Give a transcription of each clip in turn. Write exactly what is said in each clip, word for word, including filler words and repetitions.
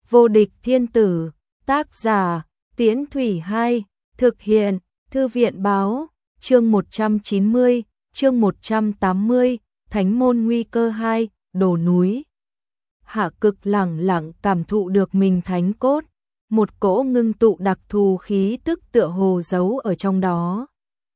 Vô địch thiên tử, tác giả, Tiễn Thủy hai, thực hiện, Thư viện báo, chương một trăm chín mươi, chương một trăm tám mươi, Thánh môn nguy cơ hai, đổ núi. Hạ Cực lẳng lặng cảm thụ được mình thánh cốt, một cỗ ngưng tụ đặc thù khí tức tựa hồ giấu ở trong đó.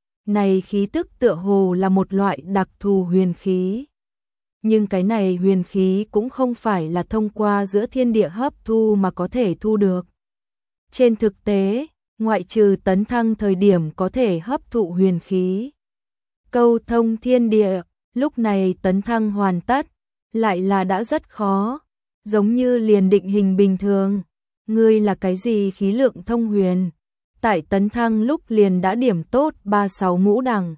Này khí tức tựa hồ là một loại đặc thù huyền khí. Nhưng cái này huyền khí cũng không phải là thông qua giữa thiên địa hấp thu mà có thể thu được. Trên thực tế, ngoại trừ tấn thăng thời điểm có thể hấp thụ huyền khí, câu thông thiên địa, lúc này tấn thăng hoàn tất, lại là đã rất khó, giống như liền định hình bình thường. Ngươi là cái gì khí lượng thông huyền? Tại tấn thăng lúc liền đã điểm tốt ba sáu ngũ đẳng.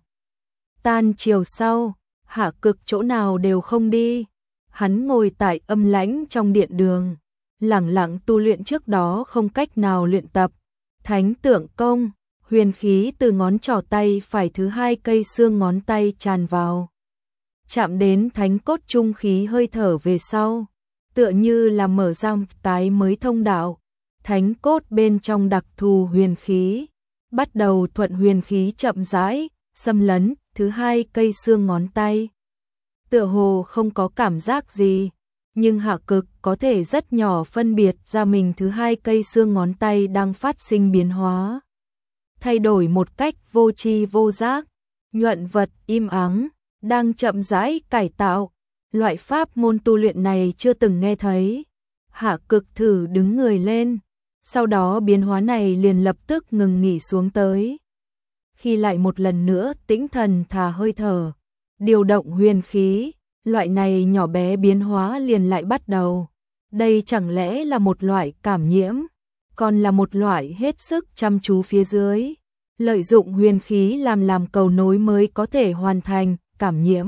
Tan chiều sau, Hạ Cực chỗ nào đều không đi. Hắn ngồi tại âm lãnh trong điện đường, lẳng lặng tu luyện trước đó không cách nào luyện tập. Thánh tượng công, huyền khí từ ngón trỏ tay phải thứ hai cây xương ngón tay tràn vào. Chạm đến thánh cốt trung khí hơi thở về sau, tựa như là mở ra tái mới thông đạo. Thánh cốt bên trong đặc thù huyền khí, bắt đầu thuận huyền khí chậm rãi, xâm lấn, thứ hai cây xương ngón tay. Tựa hồ không có cảm giác gì, nhưng Hạ Cực có thể rất nhỏ phân biệt ra mình thứ hai cây xương ngón tay đang phát sinh biến hóa. Thay đổi một cách vô tri vô giác, nhuận vật im ắng, đang chậm rãi cải tạo. Loại pháp môn tu luyện này chưa từng nghe thấy. Hạ Cực thử đứng người lên, sau đó biến hóa này liền lập tức ngừng nghỉ xuống tới. Khi lại một lần nữa tĩnh thần thả hơi thở, điều động huyền khí, loại này nhỏ bé biến hóa liền lại bắt đầu. Đây chẳng lẽ là một loại cảm nhiễm, còn là một loại hết sức chăm chú phía dưới. Lợi dụng huyền khí làm làm cầu nối mới có thể hoàn thành cảm nhiễm.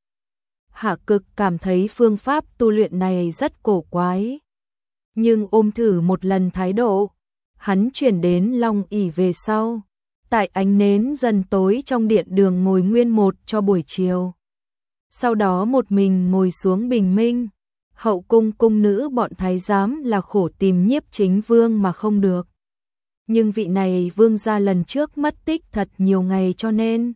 Hạ Cực cảm thấy phương pháp tu luyện này rất cổ quái. Nhưng ôm thử một lần thái độ, hắn chuyển đến Long ỷ về sau. Tại ánh nến dần tối trong điện đường ngồi nguyên một cho buổi chiều. Sau đó một mình ngồi xuống bình minh. Hậu cung cung nữ bọn thái giám là khổ tìm Nhiếp Chính Vương mà không được. Nhưng vị này vương gia lần trước mất tích thật nhiều ngày cho nên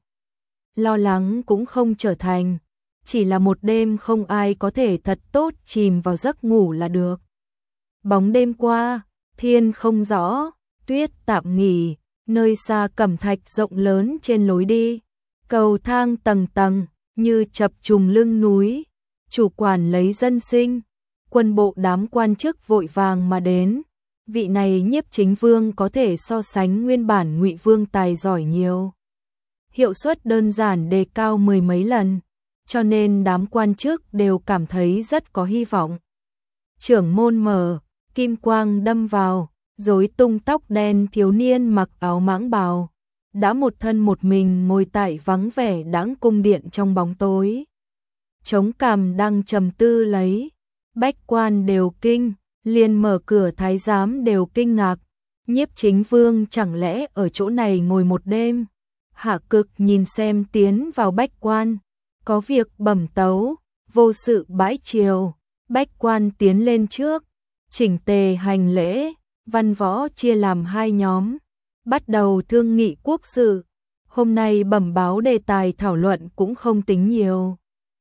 lo lắng cũng không trở thành. Chỉ là một đêm không ai có thể thật tốt chìm vào giấc ngủ là được. Bóng đêm qua, thiên không rõ, tuyết tạm nghỉ, nơi xa cẩm thạch rộng lớn trên lối đi. Cầu thang tầng tầng, như chập trùng lưng núi. Chủ quản lấy dân sinh, quân bộ đám quan chức vội vàng mà đến. Vị này Nhiếp Chính Vương có thể so sánh nguyên bản Ngụy Vương tài giỏi nhiều. Hiệu suất đơn giản đề cao mười mấy lần, cho nên đám quan chức đều cảm thấy rất có hy vọng. Trưởng môn mở, kim quang đâm vào, rối tung tóc đen thiếu niên mặc áo mãng bào, đã một thân một mình ngồi tại vắng vẻ đãng cung điện trong bóng tối. Chống cằm đang trầm tư lấy, bách quan đều kinh, liền mở cửa thái giám đều kinh ngạc. Nhiếp Chính Vương chẳng lẽ ở chỗ này ngồi một đêm? Hạ Cực nhìn xem tiến vào bách quan, có việc bẩm tấu, vô sự bãi triều. Bách quan tiến lên trước, chỉnh tề hành lễ, văn võ chia làm hai nhóm, bắt đầu thương nghị quốc sự. Hôm nay bẩm báo đề tài thảo luận cũng không tính nhiều.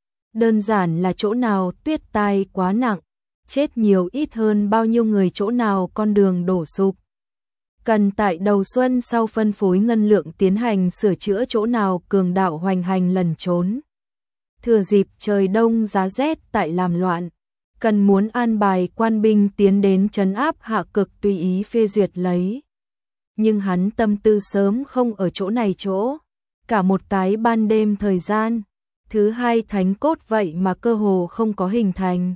Đơn giản là chỗ nào tuyết tai quá nặng, chết nhiều ít hơn bao nhiêu người, chỗ nào con đường đổ sụp. Cần tại đầu xuân sau phân phối ngân lượng tiến hành sửa chữa, chỗ nào cường đạo hoành hành lẩn trốn. Thừa dịp trời đông giá rét tại làm loạn, cần muốn an bài quan binh tiến đến trấn áp. Hạ Cực tùy ý phê duyệt lấy. Nhưng hắn tâm tư sớm không ở chỗ này chỗ. Cả một cái ban đêm thời gian, thứ hai thánh cốt vậy mà cơ hồ không có hình thành.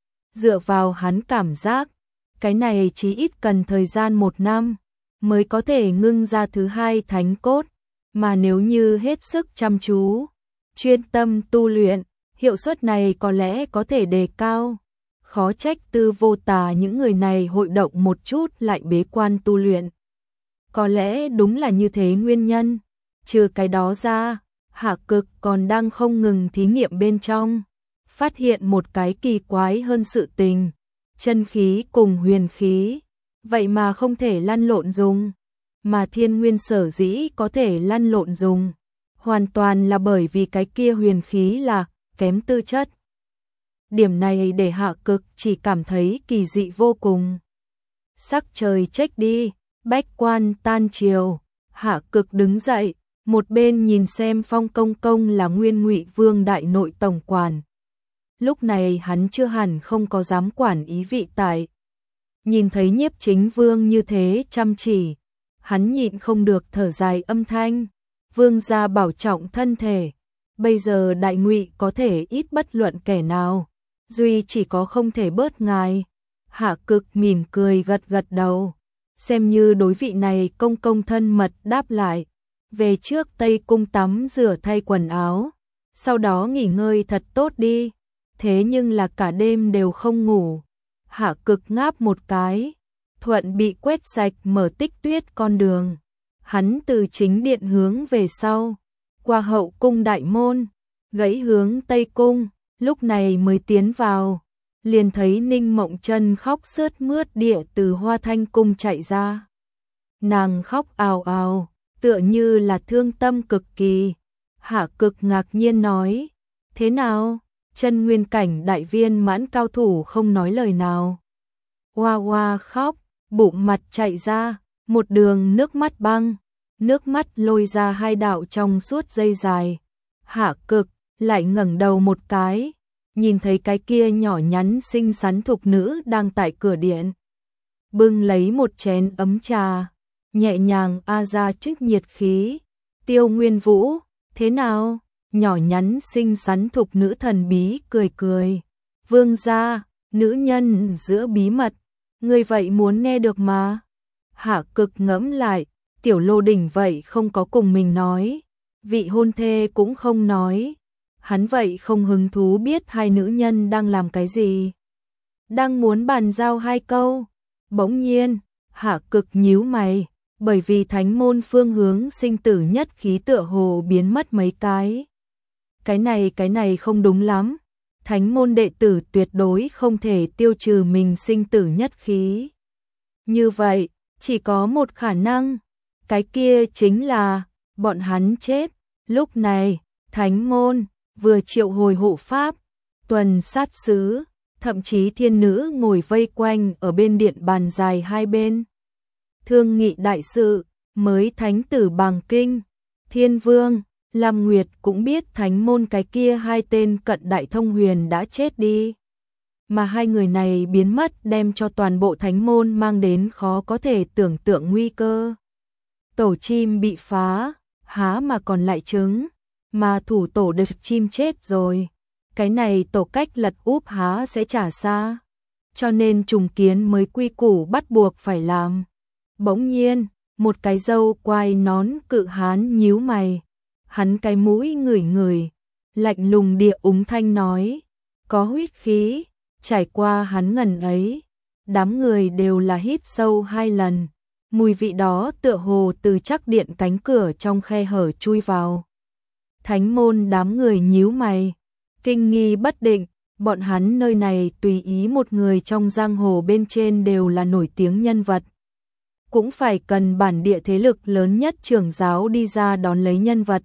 Dựa vào hắn cảm giác, cái này chí ít cần thời gian một năm mới có thể ngưng ra thứ hai thánh cốt. Mà nếu như hết sức chăm chú, chuyên tâm tu luyện, hiệu suất này có lẽ có thể đề cao. Khó trách Tư Vô Tà những người này hội động một chút lại bế quan tu luyện. Có lẽ đúng là như thế nguyên nhân. Trừ cái đó ra, Hạ Cực còn đang không ngừng thí nghiệm bên trong, phát hiện một cái kỳ quái hơn sự tình. chân khí cùng huyền khí, vậy mà không thể lăn lộn dùng, mà Thiên Nguyên sở dĩ có thể lăn lộn dùng, hoàn toàn là bởi vì cái kia huyền khí là kém tư chất. Điểm này để Hạ Cực chỉ cảm thấy kỳ dị vô cùng. Sắc trời chếch đi, bách quan tan chiều, Hạ Cực đứng dậy, một bên nhìn xem Phong Công Công là Nguyên Ngụy Vương đại nội tổng quản. Lúc này hắn chưa hẳn không có dám quản ý vị tại. Nhìn thấy Nhiếp Chính Vương như thế chăm chỉ, hắn nhịn không được thở dài âm thanh. Vương gia bảo trọng thân thể, bây giờ đại ngụy có thể ít bất luận kẻ nào, duy chỉ có không thể bớt ngài. Hạ Cực mỉm cười gật gật đầu, xem như đối vị này công công thân mật đáp lại. Về trước Tây Cung tắm rửa thay quần áo, sau đó nghỉ ngơi thật tốt đi. Thế nhưng là cả đêm đều không ngủ. Hạ Cực ngáp một cái, thuận bị quét sạch mở Tích Tuyết con đường. Hắn từ chính điện hướng về sau, qua hậu cung đại môn, gãy hướng Tây Cung, lúc này mới tiến vào. Liền thấy Ninh Mộng Chân khóc sướt mướt địa từ Hoa Thanh Cung chạy ra. Nàng khóc ào ào, tựa như là thương tâm cực kỳ. Hạ Cực ngạc nhiên nói, thế nào? Chân nguyên cảnh đại viên mãn cao thủ không nói lời nào. Hoa hoa khóc, bụng mặt chạy ra, một đường nước mắt băng, nước mắt lôi ra hai đạo trong suốt dây dài. Hạ Cực lại ngẩng đầu một cái, nhìn thấy cái kia nhỏ nhắn xinh xắn thục nữ đang tại cửa điện, bưng lấy một chén ấm trà, nhẹ nhàng a ra trích nhiệt khí. Tiêu Nguyên Vũ, thế nào? Nhỏ nhắn xinh xắn thục nữ thần bí cười cười. Vương gia, nữ nhân giữa bí mật, người vậy muốn nghe được mà. Hạ Cực ngẫm lại, Tiểu Lô Đỉnh vậy không có cùng mình nói, vị hôn thê cũng không nói. Hắn vậy không hứng thú biết hai nữ nhân đang làm cái gì. Đang muốn bàn giao hai câu. Bỗng nhiên, Hạ Cực nhíu mày, bởi vì thánh môn phương hướng sinh tử nhất khí tựa hồ biến mất mấy cái. Cái này cái này không đúng lắm. Thánh môn đệ tử tuyệt đối không thể tiêu trừ mình sinh tử nhất khí. Như vậy, chỉ có một khả năng. Cái kia chính là bọn hắn chết. Lúc này, thánh môn vừa triệu hồi hộ pháp, tuần sát sứ, thậm chí thiên nữ ngồi vây quanh ở bên điện bàn dài hai bên. Thương nghị đại sự, mới thánh tử Bàng Kinh, Thiên Vương, Lam Nguyệt cũng biết thánh môn cái kia hai tên cận đại thông huyền đã chết đi. Mà hai người này biến mất đem cho toàn bộ thánh môn mang đến khó có thể tưởng tượng nguy cơ. Tổ chim bị phá, há mà còn lại trứng, mà thủ tổ đực chim chết rồi. Cái này tổ cách lật úp há sẽ trả xa. Cho nên trùng kiến mới quy củ bắt buộc phải làm. Bỗng nhiên, một cái râu quai nón cự hán nhíu mày. Hắn cái mũi ngửi ngửi, lạnh lùng địa úng thanh nói, có huyết khí. Trải qua hắn ngần ấy, đám người đều là hít sâu hai lần. Mùi vị đó tựa hồ từ chắc điện cánh cửa trong khe hở chui vào. Thánh môn đám người nhíu mày, kinh nghi bất định, bọn hắn nơi này tùy ý một người trong giang hồ bên trên đều là nổi tiếng nhân vật. Cũng phải cần bản địa thế lực lớn nhất trưởng giáo đi ra đón lấy nhân vật.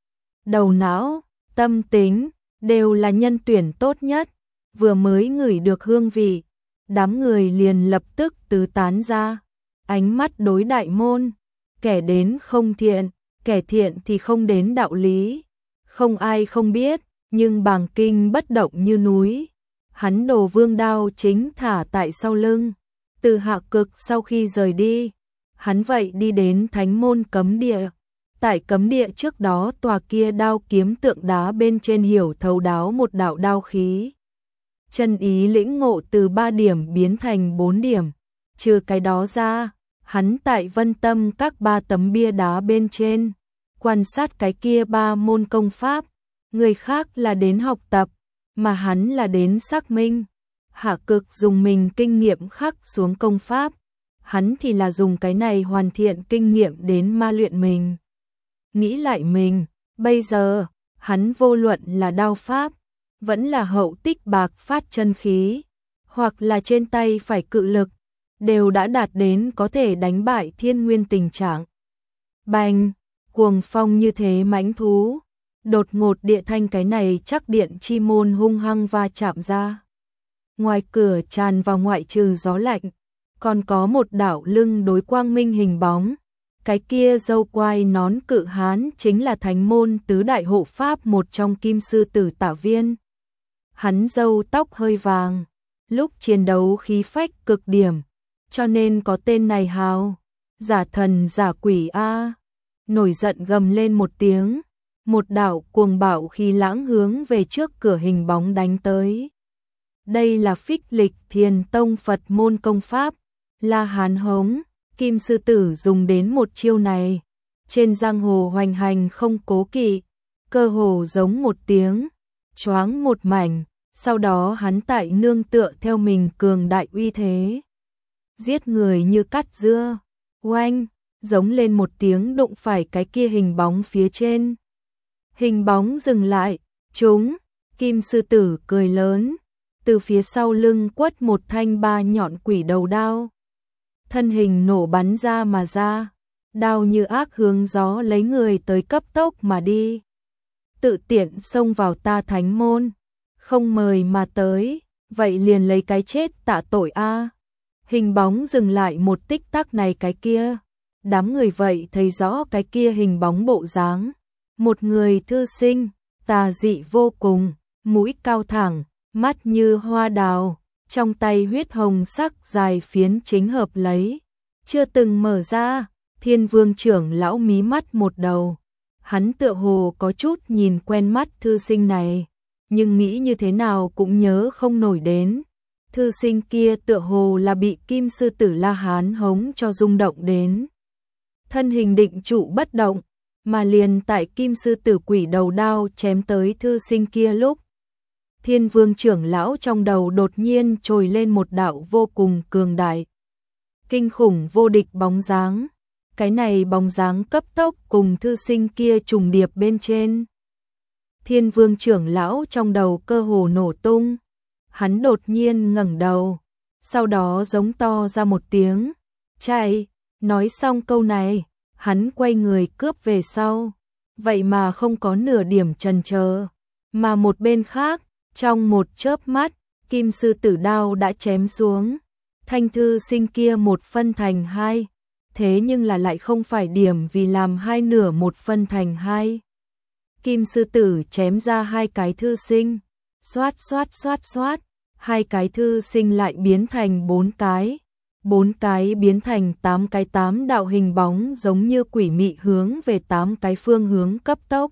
Đầu não, tâm tính, đều là nhân tuyển tốt nhất. Vừa mới ngửi được hương vị, đám người liền lập tức tứ tán ra. Ánh mắt đối đại môn, kẻ đến không thiện, kẻ thiện thì không đến đạo lý. Không ai không biết, nhưng Bàng Kinh bất động như núi. Hắn đồ vương đao chính thả tại sau lưng. Từ Hạ Cực sau khi rời đi, hắn vậy đi đến thánh môn cấm địa. Tại cấm địa trước đó tòa kia đao kiếm tượng đá bên trên hiểu thấu đáo một đạo đao khí. Chân ý lĩnh ngộ từ ba điểm biến thành bốn điểm. Trừ cái đó ra, hắn tại Vân Tâm các ba tấm bia đá bên trên, quan sát cái kia ba môn công pháp. Người khác là đến học tập, mà hắn là đến xác minh. Hạ Cực dùng mình kinh nghiệm khắc xuống công pháp, hắn thì là dùng cái này hoàn thiện kinh nghiệm đến ma luyện mình. Nghĩ lại mình, bây giờ, hắn vô luận là đao pháp, vẫn là hậu tích bạc phát chân khí, hoặc là trên tay phải cự lực, đều đã đạt đến có thể đánh bại thiên nguyên tình trạng. Bành, cuồng phong như thế mãnh thú, đột ngột địa thanh cái này chắc điện chi môn hung hăng va chạm ra. Ngoài cửa tràn vào ngoại trừ gió lạnh, còn có một đạo lưng đối quang minh hình bóng. Cái kia dâu quai nón cự hán chính là thánh môn tứ đại hộ pháp một trong kim sư tử Tả Viên. Hắn râu tóc hơi vàng, lúc chiến đấu khí phách cực điểm, cho nên có tên này hào. Giả thần giả quỷ a. Nổi giận gầm lên một tiếng, một đạo cuồng bạo khí lãng hướng về trước cửa hình bóng đánh tới. Đây là Phích Lịch Thiền Tông Phật môn công pháp, La Hán Hống. Kim sư tử dùng đến một chiêu này, trên giang hồ hoành hành không cố kỵ, cơ hồ giống một tiếng, choáng một mảnh, sau đó hắn tại nương tựa theo mình cường đại uy thế. Giết người như cắt dưa, oanh, giống lên một tiếng đụng phải cái kia hình bóng phía trên. Hình bóng dừng lại, chúng, Kim sư tử cười lớn, từ phía sau lưng quất một thanh ba nhọn quỷ đầu đao. Thân hình nổ bắn ra mà ra, đao như ác hướng gió lấy người tới cấp tốc mà đi. Tự tiện xông vào ta thánh môn, không mời mà tới, vậy liền lấy cái chết tạ tội a. Hình bóng dừng lại một tích tắc này cái kia, đám người vậy thấy rõ cái kia hình bóng bộ dáng. Một người thư sinh, tà dị vô cùng, mũi cao thẳng, mắt như hoa đào. Trong tay huyết hồng sắc dài phiến chính hợp lấy, chưa từng mở ra. Thiên Vương trưởng lão mí mắt một đầu, hắn tựa hồ có chút nhìn quen mắt thư sinh này, nhưng nghĩ như thế nào cũng nhớ không nổi đến. Thư sinh kia tựa hồ là bị Kim sư tử La Hán Hống cho rung động đến. Thân hình định trụ bất động, mà liền tại Kim sư tử quỷ đầu đao chém tới thư sinh kia lúc, Thiên Vương trưởng lão trong đầu đột nhiên trồi lên một đạo vô cùng cường đại, kinh khủng vô địch bóng dáng. Cái này bóng dáng cấp tốc cùng thư sinh kia trùng điệp bên trên. Thiên Vương trưởng lão trong đầu cơ hồ nổ tung, hắn đột nhiên ngẩng đầu, sau đó giống to ra một tiếng, chạy. Nói xong câu này, hắn quay người cướp về sau, vậy mà không có nửa điểm chần chờ, mà một bên khác, trong một chớp mắt, Kim sư tử đao đã chém xuống, thanh thư sinh kia một phân thành hai, thế nhưng là lại không phải điểm vì làm hai nửa một phân thành hai. Kim sư tử chém ra hai cái thư sinh, xoát xoát xoát xoát, hai cái thư sinh lại biến thành bốn cái, bốn cái biến thành tám cái, tám đạo hình bóng giống như quỷ mị hướng về tám cái phương hướng cấp tốc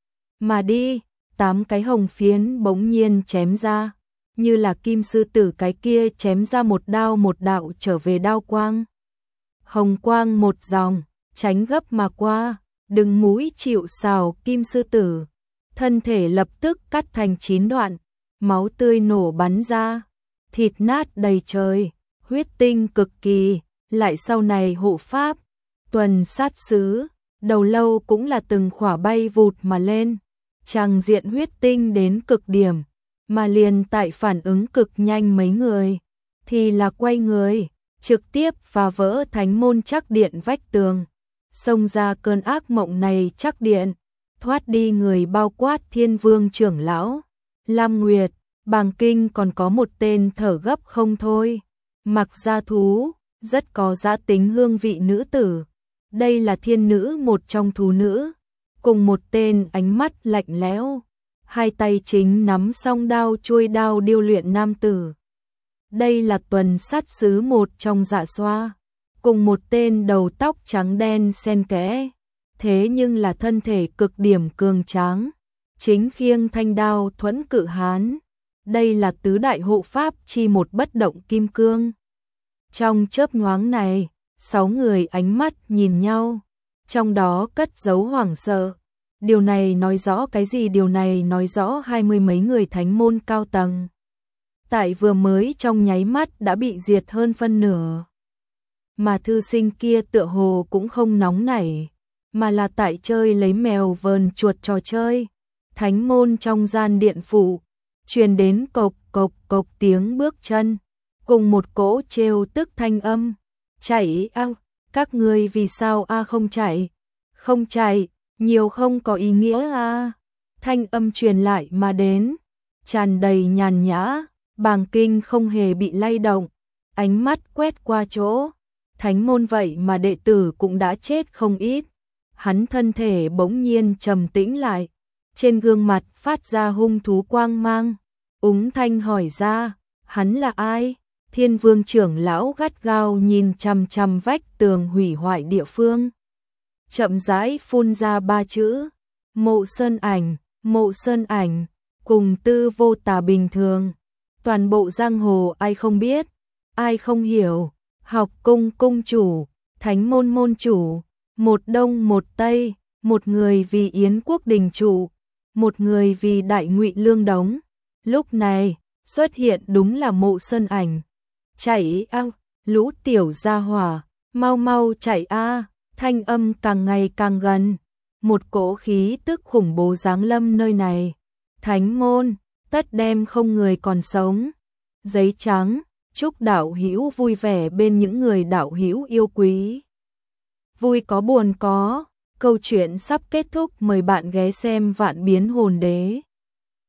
mà đi. Tám cái hồng phiến bỗng nhiên chém ra, như là Kim sư tử cái kia chém ra một đao một đạo trở về đao quang. Hồng quang một dòng, tránh gấp mà qua, đừng mũi chịu sào Kim sư tử, thân thể lập tức cắt thành chín đoạn, máu tươi nổ bắn ra, thịt nát đầy trời, huyết tinh cực kỳ. Lại sau này hộ pháp, tuần sát sứ, đầu lâu cũng là từng khỏa bay vụt mà lên. Tràng diện huyết tinh đến cực điểm, mà liền tại phản ứng cực nhanh mấy người, thì là quay người, trực tiếp phá vỡ thánh môn chắc điện vách tường, xông ra cơn ác mộng này chắc điện, thoát đi người bao quát Thiên Vương trưởng lão, Lam Nguyệt, Bàng Kinh, còn có một tên thở gấp không thôi, mặc gia thú, rất có dã tính hương vị nữ tử, đây là thiên nữ một trong thú nữ. Cùng một tên ánh mắt lạnh lẽo, hai tay chính nắm song đao chuôi đao điêu luyện nam tử. Đây là tuần sát sứ một trong Dạ Xoa, cùng một tên đầu tóc trắng đen xen kẽ, thế nhưng là thân thể cực điểm cường tráng, chính khiêng thanh đao thuẫn cự hán. Đây là tứ đại hộ pháp chi một bất động kim cương. Trong chớp nhoáng này, sáu người ánh mắt nhìn nhau, trong đó cất giấu hoảng sợ. Điều này nói rõ cái gì? Điều này nói rõ hai mươi mấy người thánh môn cao tầng, tại vừa mới trong nháy mắt đã bị diệt hơn phân nửa. Mà thư sinh kia tựa hồ cũng không nóng nảy, mà là tại chơi lấy mèo vờn chuột trò chơi. Thánh môn trong gian điện phủ, truyền đến cộc cộc cộc tiếng bước chân, cùng một cỗ trêu tức thanh âm. Chạy a, các người vì sao a không chạy? Không chạy, nhiều không có ý nghĩa a. Thanh âm truyền lại mà đến, tràn đầy nhàn nhã, Bàng Kinh không hề bị lay động, ánh mắt quét qua chỗ thánh môn vậy mà đệ tử cũng đã chết không ít. Hắn thân thể bỗng nhiên trầm tĩnh lại, trên gương mặt phát ra hung thú quang mang, úng thanh hỏi ra, hắn là ai? Thiên Vương trưởng lão gắt gao nhìn chằm chằm vách tường hủy hoại địa phương, chậm rãi phun ra ba chữ, Mộ Sơn Ảnh. Mộ Sơn Ảnh, cùng Tư Vô Tà bình thường, toàn bộ giang hồ ai không biết, ai không hiểu. Học cung cung chủ, thánh môn môn chủ, một đông một tây, một người vì Yến quốc đình chủ, một người vì Đại Ngụy Lương Đống. Lúc này, xuất hiện đúng là Mộ Sơn Ảnh. Chạy a, lũ tiểu gia hỏa, mau mau chạy a. Thanh âm càng ngày càng gần, một cỗ khí tức khủng bố giáng lâm nơi này. Thánh môn, tất đem không người còn sống. Giấy trắng, chúc đạo hữu vui vẻ bên những người đạo hữu yêu quý. Vui có buồn có, câu chuyện sắp kết thúc, mời bạn ghé xem Vạn Biến Hồn Đế.